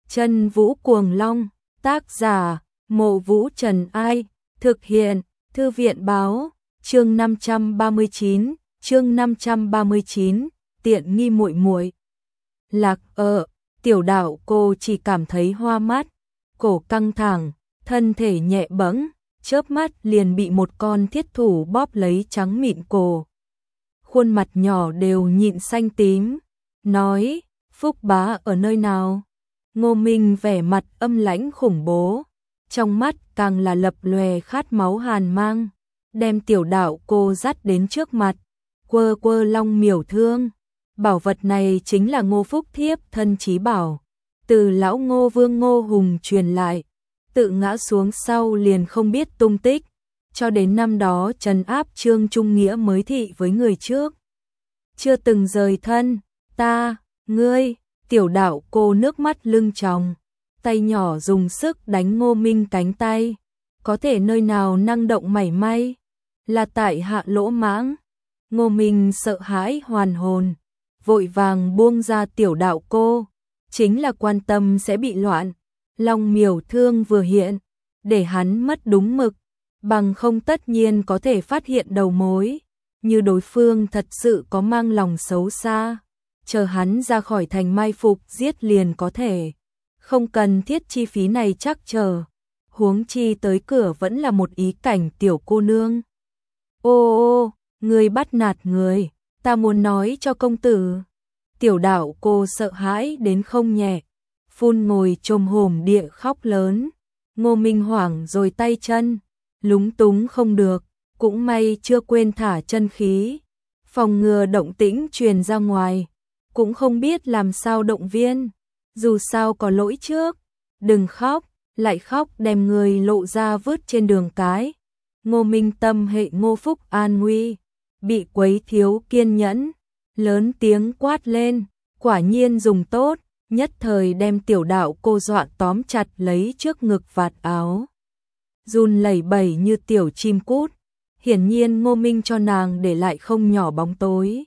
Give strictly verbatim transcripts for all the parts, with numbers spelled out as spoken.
Chân Vũ Cuồng Long, tác giả, Mộ Vũ Trần Ai, thực hiện, Thư viện báo, chương năm trăm ba mươi chín, chương năm trăm ba mươi chín, tiện nghi muội muội. Lạc ở, tiểu đạo cô chỉ cảm thấy hoa mắt, cổ căng thẳng, thân thể nhẹ bẫng, chớp mắt liền bị một con thiết thủ bóp lấy trắng mịn cổ. Khuôn mặt nhỏ đều nhịn xanh tím, nói, Phúc bá ở nơi nào? Ngô Minh vẻ mặt âm lãnh khủng bố, trong mắt càng là lập lòe khát máu hàn mang, đem tiểu đạo cô dắt đến trước mặt, quơ quơ long miểu thương. Bảo vật này chính là Ngô Phúc Thiếp thân chí bảo, từ lão Ngô Vương Ngô Hùng truyền lại, tự ngã xuống sau liền không biết tung tích, cho đến năm đó trấn áp Trương Trung Nghĩa mới thị với người trước. Chưa từng rời thân, ta, ngươi, tiểu đạo cô nước mắt lưng tròng, tay nhỏ dùng sức đánh Ngô Minh cánh tay, có thể nơi nào năng động mảy may, là tại hạ lỗ mãng. Ngô Minh sợ hãi hoàn hồn, vội vàng buông ra tiểu đạo cô, chính là quan tâm sẽ bị loạn, long miểu thương vừa hiện, để hắn mất đúng mực, bằng không tất nhiên có thể phát hiện đầu mối, như đối phương thật sự có mang lòng xấu xa, chờ hắn ra khỏi thành mai phục giết liền có thể, không cần thiết chi phí này chắc chờ, huống chi tới cửa vẫn là một ý cảnh tiểu cô nương. Ô ô, người bắt nạt người, ta muốn nói cho công tử. Tiểu đạo cô sợ hãi đến không nhẹ, phun ngồi chồm hổm địa khóc lớn. Ngô Minh hoảng rồi tay chân, lúng túng không được, cũng may chưa quên thả chân khí, phòng ngừa động tĩnh truyền ra ngoài, cũng không biết làm sao động viên, dù sao có lỗi trước, đừng khóc, lại khóc đem người lộ ra vứt trên đường cái. Ngô Minh tâm hệ Ngô Phúc an nguy, bị quấy thiếu kiên nhẫn, lớn tiếng quát lên, quả nhiên dùng tốt, nhất thời đem tiểu đạo cô dọa tóm chặt lấy trước ngực vạt áo, run lẩy bẩy như tiểu chim cút, hiển nhiên Ngô Minh cho nàng để lại không nhỏ bóng tối.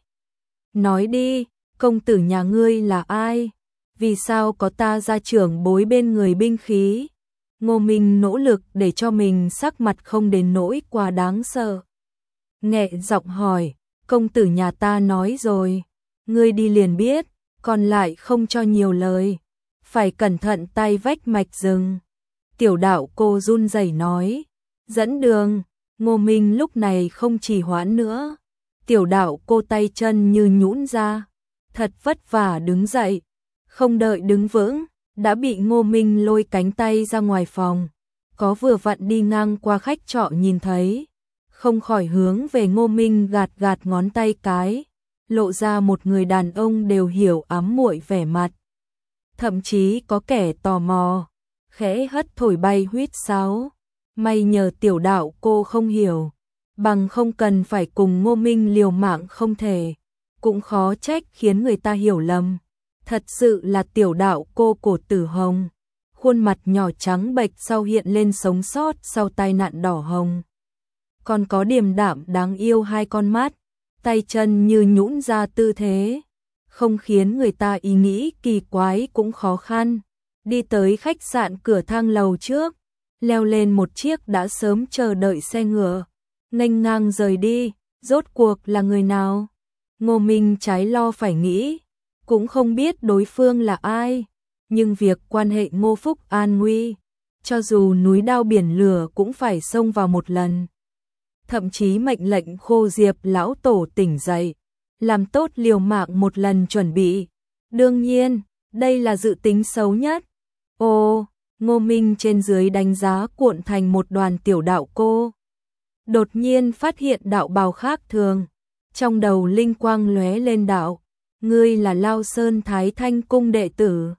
Nói đi, công tử nhà ngươi là ai? Vì sao có ta gia trưởng bối bên người binh khí? Ngô Minh nỗ lực để cho mình sắc mặt không đến nỗi quá đáng sợ. Nhẹ giọng hỏi, công tử nhà ta nói rồi, ngươi đi liền biết, còn lại không cho nhiều lời, phải cẩn thận tay vách mạch rừng. Tiểu đạo cô run rẩy nói, dẫn đường. Ngô Minh lúc này không trì hoãn nữa, tiểu đạo cô tay chân như nhũn ra, thật vất vả đứng dậy, không đợi đứng vững, đã bị Ngô Minh lôi cánh tay ra ngoài phòng, có vừa vặn đi ngang qua khách trọ nhìn thấy, không khỏi hướng về Ngô Minh gạt gạt ngón tay cái, lộ ra một người đàn ông đều hiểu ám muội vẻ mặt. Thậm chí có kẻ tò mò, khẽ hất thổi bay huýt sáo. May nhờ tiểu đạo cô không hiểu, bằng không cần phải cùng Ngô Minh liều mạng không thể, cũng khó trách khiến người ta hiểu lầm. Thật sự là tiểu đạo cô cổ tử hồng, khuôn mặt nhỏ trắng bệch sau hiện lên sống sót sau tai nạn đỏ hồng. Còn có điềm đạm đáng yêu hai con mắt, tay chân như nhũn ra tư thế, không khiến người ta ý nghĩ kỳ quái cũng khó khăn. Đi tới khách sạn cửa thang lầu trước, leo lên một chiếc đã sớm chờ đợi xe ngựa, nghênh ngang rời đi, rốt cuộc là người nào? Ngô Minh trái lo phải nghĩ, cũng không biết đối phương là ai, nhưng việc quan hệ Ngô Phúc an nguy, cho dù núi đao biển lửa cũng phải xông vào một lần. Thậm chí mệnh lệnh Khô Diệp lão tổ tỉnh dậy, làm tốt liều mạng một lần chuẩn bị. Đương nhiên, đây là dự tính xấu nhất. Ồ, Ngô Minh trên dưới đánh giá cuộn thành một đoàn tiểu đạo cô. Đột nhiên phát hiện đạo bào khác thường, trong đầu linh quang lóe lên đạo, ngươi là Lao Sơn Thái Thanh cung đệ tử.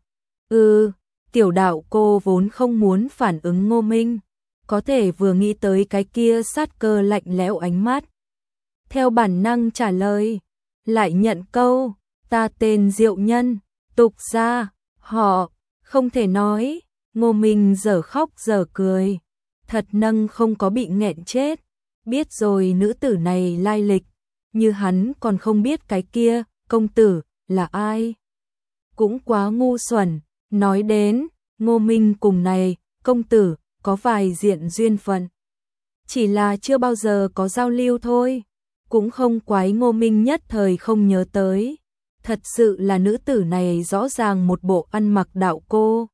Ừ, tiểu đạo cô vốn không muốn phản ứng Ngô Minh, có thể vừa nghĩ tới cái kia sát cơ lạnh lẽo ánh mắt. Theo bản năng trả lời, lại nhận câu, ta tên Diệu Nhân, tục gia, họ, không thể nói. Ngô Minh giờ khóc giờ cười, thật nâng không có bị nghẹn chết, biết rồi nữ tử này lai lịch, như hắn còn không biết cái kia, công tử, là ai. Cũng quá ngu xuẩn, nói đến, Ngô Minh cùng này, công tử, có vài diện duyên phận. Chỉ là chưa bao giờ có giao lưu thôi. Cũng không quái Ngô Minh nhất thời không nhớ tới. Thật sự là nữ tử này rõ ràng một bộ ăn mặc đạo cô.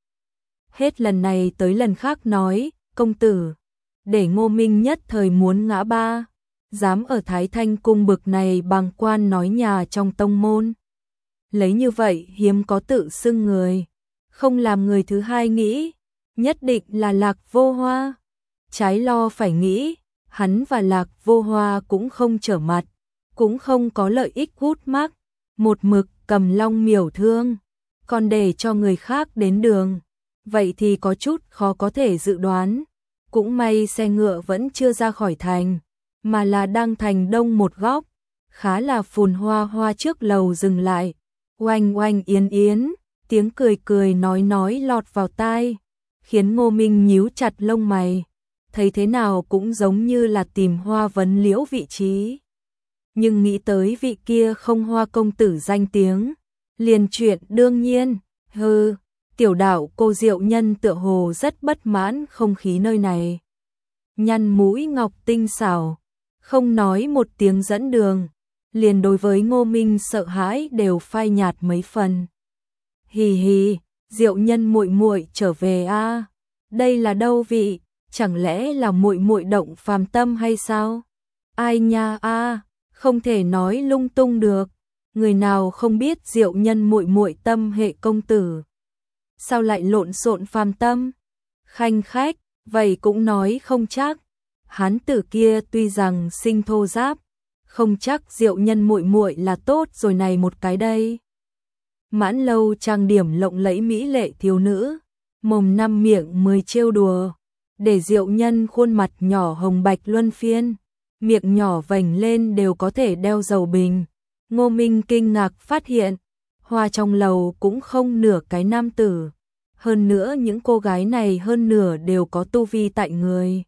Hết lần này tới lần khác nói, công tử, để Ngô Minh nhất thời muốn ngã ba. Dám ở Thái Thanh cung bực này bàng quan nói nhà trong tông môn. Lấy như vậy hiếm có tự xưng người. Không làm người thứ hai nghĩ, nhất định là Lạc Vô Hoa. Trái lo phải nghĩ, hắn và Lạc Vô Hoa cũng không trở mặt, cũng không có lợi ích hút mắc, một mực cầm long miểu thương, còn để cho người khác đến đường, vậy thì có chút khó có thể dự đoán. Cũng may xe ngựa vẫn chưa ra khỏi thành, mà là đang thành đông một góc, khá là phồn hoa hoa trước lầu dừng lại, oanh oanh yến yến, tiếng cười cười nói nói lọt vào tai, khiến Ngô Minh nhíu chặt lông mày, thấy thế nào cũng giống như là tìm Hoa vấn liễu vị trí. Nhưng nghĩ tới vị kia không Hoa công tử danh tiếng, liền chuyện đương nhiên, hừ, tiểu đạo cô Diệu Nhân tựa hồ rất bất mãn không khí nơi này. Nhăn mũi ngọc tinh xảo, không nói một tiếng dẫn đường, liền đối với Ngô Minh sợ hãi đều phai nhạt mấy phần. Hì hì, Diệu Nhân muội muội trở về a, à? Đây là đâu vị, chẳng lẽ là muội muội động phàm tâm hay sao? Ai nha a, à? Không thể nói lung tung được, người nào không biết Diệu Nhân muội muội tâm hệ công tử. Sao lại lộn xộn phàm tâm? Khanh khách, vậy cũng nói không chắc. Hán tử kia tuy rằng sinh thô giáp, không chắc Diệu Nhân muội muội là tốt rồi này một cái đây. Mãn Lâu trang điểm lộng lẫy mỹ lệ thiếu nữ, mồm năm miệng mười trêu đùa, để Diệu Nhân khuôn mặt nhỏ hồng bạch luân phiên, miệng nhỏ vành lên đều có thể đeo dầu bình. Ngô Minh kinh ngạc phát hiện, Hoa trong lầu cũng không nửa cái nam tử, hơn nữa những cô gái này hơn nửa đều có tu vi tại người.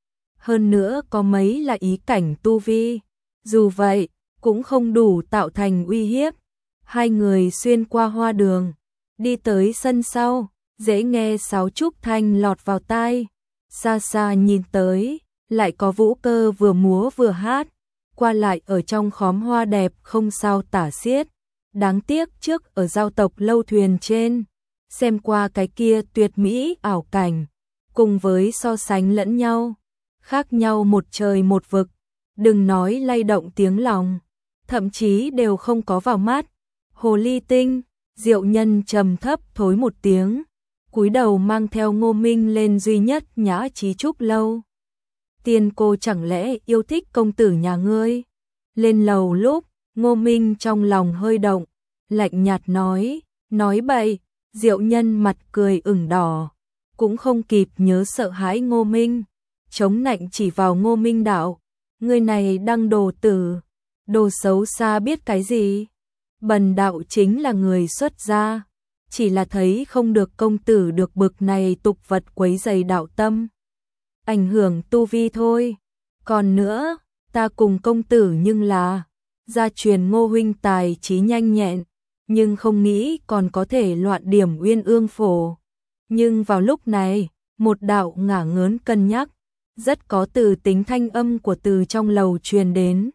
Hơn nữa có mấy là ý cảnh tu vi, dù vậy cũng không đủ tạo thành uy hiếp. Hai người xuyên qua hoa đường, đi tới sân sau, dễ nghe sáo trúc thanh lọt vào tai. Xa xa nhìn tới, lại có vũ cơ vừa múa vừa hát, qua lại ở trong khóm hoa đẹp không sao tả xiết. Đáng tiếc trước ở giao tộc lâu thuyền trên, xem qua cái kia tuyệt mỹ ảo cảnh, cùng với so sánh lẫn nhau, khác nhau một trời một vực, đừng nói lay động tiếng lòng, thậm chí đều không có vào mắt. Hồ ly tinh, Diệu Nhân trầm thấp thối một tiếng, cúi đầu mang theo Ngô Minh lên duy nhất nhã trí trúc lâu. Tiên cô chẳng lẽ yêu thích công tử nhà ngươi? Lên lầu lúc, Ngô Minh trong lòng hơi động, lạnh nhạt nói, nói bậy. Diệu Nhân mặt cười ửng đỏ, cũng không kịp nhớ sợ hãi Ngô Minh, chống nạnh chỉ vào Ngô Minh đạo, người này đăng đồ tử, đồ xấu xa biết cái gì? Bần đạo chính là người xuất gia, chỉ là thấy không được công tử được bực này tục vật quấy rầy đạo tâm, ảnh hưởng tu vi thôi. Còn nữa, ta cùng công tử nhưng là gia truyền Ngô huynh tài trí nhanh nhẹn, nhưng không nghĩ còn có thể loạn điểm Uyên Ương phổ. Nhưng vào lúc này, một đạo ngả ngớn cân nhắc, rất có từ tính thanh âm của từ trong lầu truyền đến.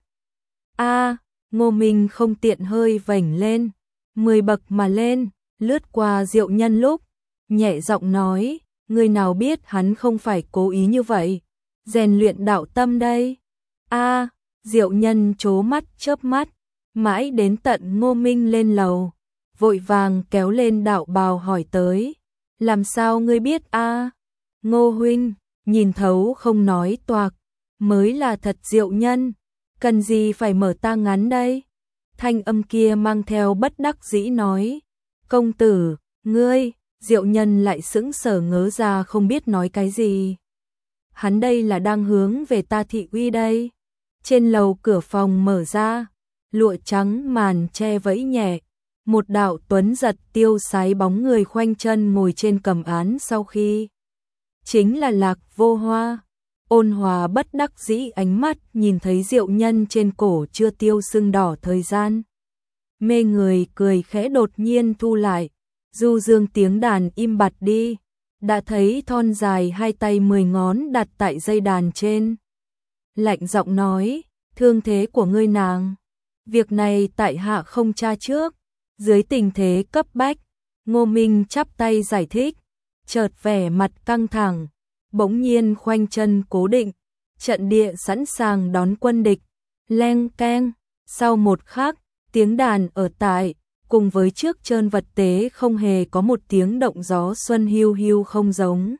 A, Ngô Minh không tiện hơi vểnh lên, mười bậc mà lên, lướt qua Diệu Nhân lúc, nhẹ giọng nói, người nào biết hắn không phải cố ý như vậy, rèn luyện đạo tâm đây. A, Diệu Nhân trố mắt chớp mắt, mãi đến tận Ngô Minh lên lầu, vội vàng kéo lên đạo bào hỏi tới, làm sao ngươi biết a? Ngô huynh, nhìn thấu không nói toạc, mới là thật Diệu Nhân, cần gì phải mở ta ngắn đây? Thanh âm kia mang theo bất đắc dĩ nói, công tử, ngươi, Diệu Nhân lại sững sờ ngớ ra không biết nói cái gì. Hắn đây là đang hướng về ta thị uy đây. Trên lầu cửa phòng mở ra, lụa trắng màn che vẫy nhẹ, một đạo tuấn giật tiêu sái bóng người khoanh chân ngồi trên cầm án sau khi. Chính là Lạc Vô Hoa, ôn hòa bất đắc dĩ ánh mắt nhìn thấy Diệu Nhân trên cổ chưa tiêu sưng đỏ thời gian. Mê người cười khẽ đột nhiên thu lại, du dương tiếng đàn im bặt đi, đã thấy thon dài hai tay mười ngón đặt tại dây đàn trên. Lạnh giọng nói, thương thế của ngươi nàng. Việc này tại hạ không tra trước. Dưới tình thế cấp bách, Ngô Minh chắp tay giải thích, chợt vẻ mặt căng thẳng, bỗng nhiên khoanh chân cố định, trận địa sẵn sàng đón quân địch. Leng keng, sau một khắc, tiếng đàn ở tại, cùng với trước trơn vật tế không hề có một tiếng động gió xuân hiu hiu không giống.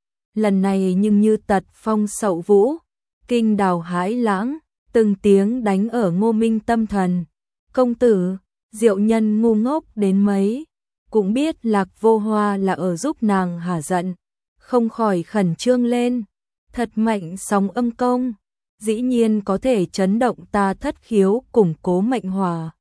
Lần này nhưng như tật phong sậu vũ, kinh đào hãi lãng, từng tiếng đánh ở Ngô Minh tâm thần. Công tử, Diệu Nhân ngu ngốc đến mấy, cũng biết Lạc Vô Hoa là ở giúp nàng hả giận, không khỏi khẩn trương lên. Thật mạnh sóng âm công, dĩ nhiên có thể chấn động ta thất khiếu, củng cố mệnh hỏa,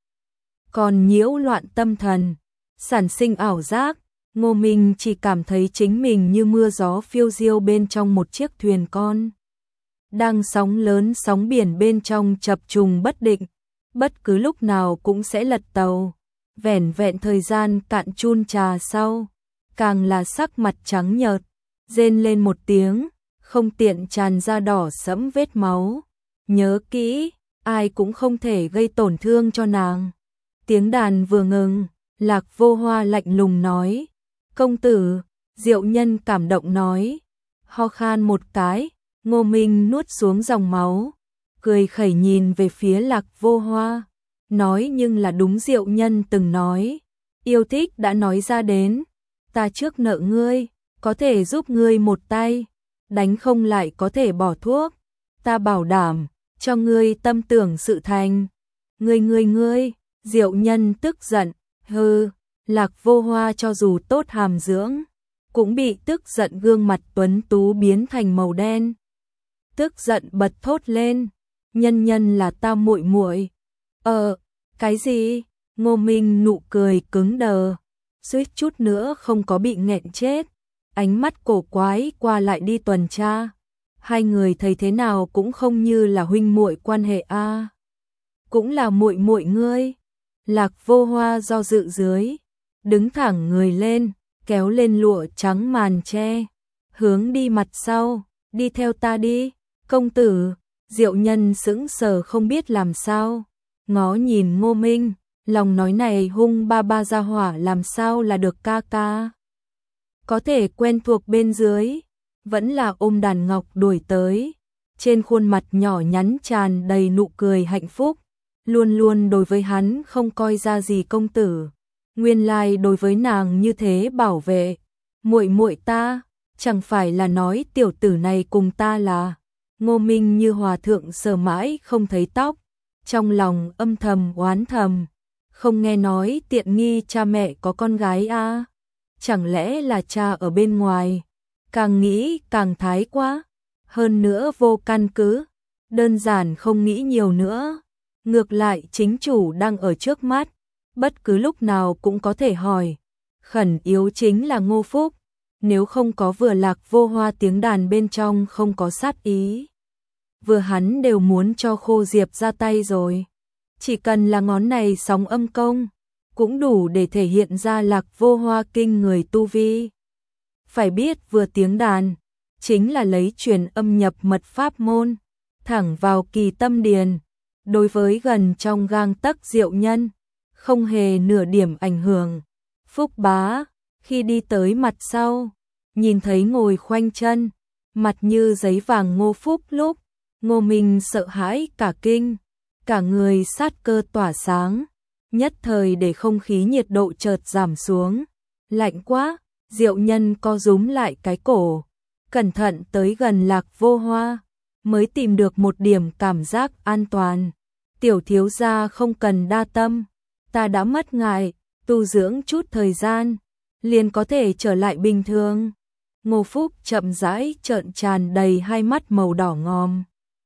còn nhiễu loạn tâm thần, sản sinh ảo giác. Ngô Minh chỉ cảm thấy chính mình như mưa gió phiêu diêu bên trong một chiếc thuyền con, đang sóng lớn sóng biển bên trong chập trùng bất định, bất cứ lúc nào cũng sẽ lật tàu. Vẻn vẹn thời gian cạn chun trà sau, càng là sắc mặt trắng nhợt, rên lên một tiếng, không tiện tràn ra đỏ sẫm vết máu. Nhớ kỹ, ai cũng không thể gây tổn thương cho nàng. Tiếng đàn vừa ngừng, Lạc Vô Hoa lạnh lùng nói, công tử. Diệu Nhân cảm động nói, ho khan một cái. Ngô Minh nuốt xuống dòng máu, cười khẩy nhìn về phía Lạc Vô Hoa, nói nhưng là đúng Diệu Nhân từng nói, yêu thích đã nói ra đến, ta trước nợ ngươi, có thể giúp ngươi một tay, đánh không lại có thể bỏ thuốc, ta bảo đảm cho ngươi tâm tưởng sự thành. Ngươi ngươi ngươi, Diệu Nhân tức giận, hừ. Lạc Vô Hoa cho dù tốt hàm dưỡng, cũng bị tức giận gương mặt tuấn tú biến thành màu đen. Tức giận bật thốt lên, nhân nhân là ta muội muội. Ờ, cái gì? Ngô Minh nụ cười cứng đờ, suýt chút nữa không có bị nghẹn chết. Ánh mắt cổ quái qua lại đi tuần tra. Hai người thấy thế nào cũng không như là huynh muội quan hệ a. À. Cũng là muội muội ngươi. Lạc Vô Hoa do dự dưới, đứng thẳng người lên, kéo lên lụa trắng màn che, hướng đi mặt sau, đi theo ta đi, công tử. Diệu Nhân sững sờ không biết làm sao, ngó nhìn Ngô Minh, lòng nói này hung ba ba gia hỏa làm sao là được ca ca. Có thể quen thuộc bên dưới, vẫn là ôm đàn ngọc đuổi tới, trên khuôn mặt nhỏ nhắn tràn đầy nụ cười hạnh phúc, luôn luôn đối với hắn không coi ra gì công tử. Nguyên lai đối với nàng như thế bảo vệ, muội muội ta, chẳng phải là nói tiểu tử này cùng ta là. Ngô Minh như hòa thượng sờ mãi không thấy tóc, trong lòng âm thầm oán thầm, không nghe nói tiện nghi cha mẹ có con gái a, à? Chẳng lẽ là cha ở bên ngoài? Càng nghĩ càng thái quá, hơn nữa vô căn cứ, đơn giản không nghĩ nhiều nữa. Ngược lại chính chủ đang ở trước mắt, bất cứ lúc nào cũng có thể hỏi. Khẩn yếu chính là Ngô Phúc, nếu không có vừa Lạc Vô Hoa tiếng đàn bên trong không có sát ý, vừa hắn đều muốn cho Khô Diệp ra tay rồi. Chỉ cần là ngón này sóng âm công, cũng đủ để thể hiện ra Lạc Vô Hoa kinh người tu vi. Phải biết vừa tiếng đàn, chính là lấy truyền âm nhập mật pháp môn, thẳng vào kỳ tâm điền, đối với gần trong gang tấc Diệu Nhân, không hề nửa điểm ảnh hưởng. Phúc bá, khi đi tới mặt sau, nhìn thấy ngồi khoanh chân, mặt như giấy vàng Ngô Phúc lúc, Ngô Minh sợ hãi cả kinh, cả người sát cơ tỏa sáng, nhất thời để không khí nhiệt độ chợt giảm xuống. Lạnh quá, Diệu Nhân co rúm lại cái cổ, cẩn thận tới gần Lạc Vô Hoa, mới tìm được một điểm cảm giác an toàn. Tiểu thiếu gia không cần đa tâm, ta đã mất ngại, tu dưỡng chút thời gian, liền có thể trở lại bình thường. Ngô Phúc chậm rãi trợn tràn đầy hai mắt màu đỏ ngòm.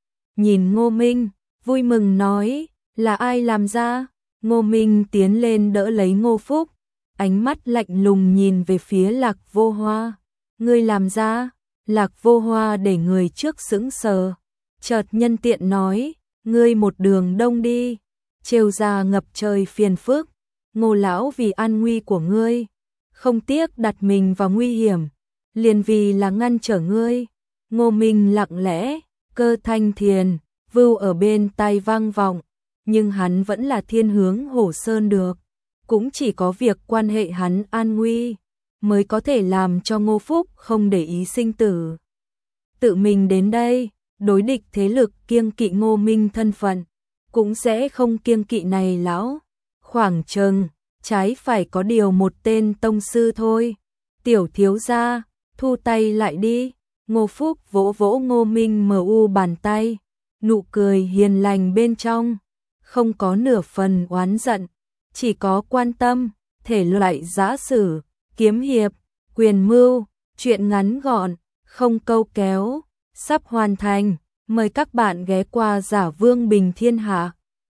Nhìn Ngô Minh, vui mừng nói, là ai làm ra? Ngô Minh tiến lên đỡ lấy Ngô Phúc, ánh mắt lạnh lùng nhìn về phía Lạc Vô Hoa. Ngươi làm ra? Lạc Vô Hoa để người trước sững sờ, chợt nhân tiện nói, ngươi một đường đông đi, trêu ra ngập trời phiền phức. Ngô lão vì an nguy của ngươi, không tiếc đặt mình vào nguy hiểm, liền vì là ngăn trở ngươi. Ngô Minh lặng lẽ, Cơ Thanh Thiền, vưu ở bên tai vang vọng, nhưng hắn vẫn là thiên hướng Hổ Sơn được. Cũng chỉ có việc quan hệ hắn an nguy, mới có thể làm cho Ngô Phúc không để ý sinh tử. Tự mình đến đây, đối địch thế lực kiêng kỵ Ngô Minh thân phận, cũng sẽ không kiêng kỵ này lão. Khoảng chừng, trái phải có điều một tên tông sư thôi. Tiểu thiếu gia, thu tay lại đi. Ngô Phúc vỗ vỗ Ngô Minh mờ u bàn tay, nụ cười hiền lành bên trong, không có nửa phần oán giận, chỉ có quan tâm, thể loại giã sử, kiếm hiệp, quyền mưu, chuyện ngắn gọn, không câu kéo, sắp hoàn thành, mời các bạn ghé qua Giả Vương Bình Thiên Hạ.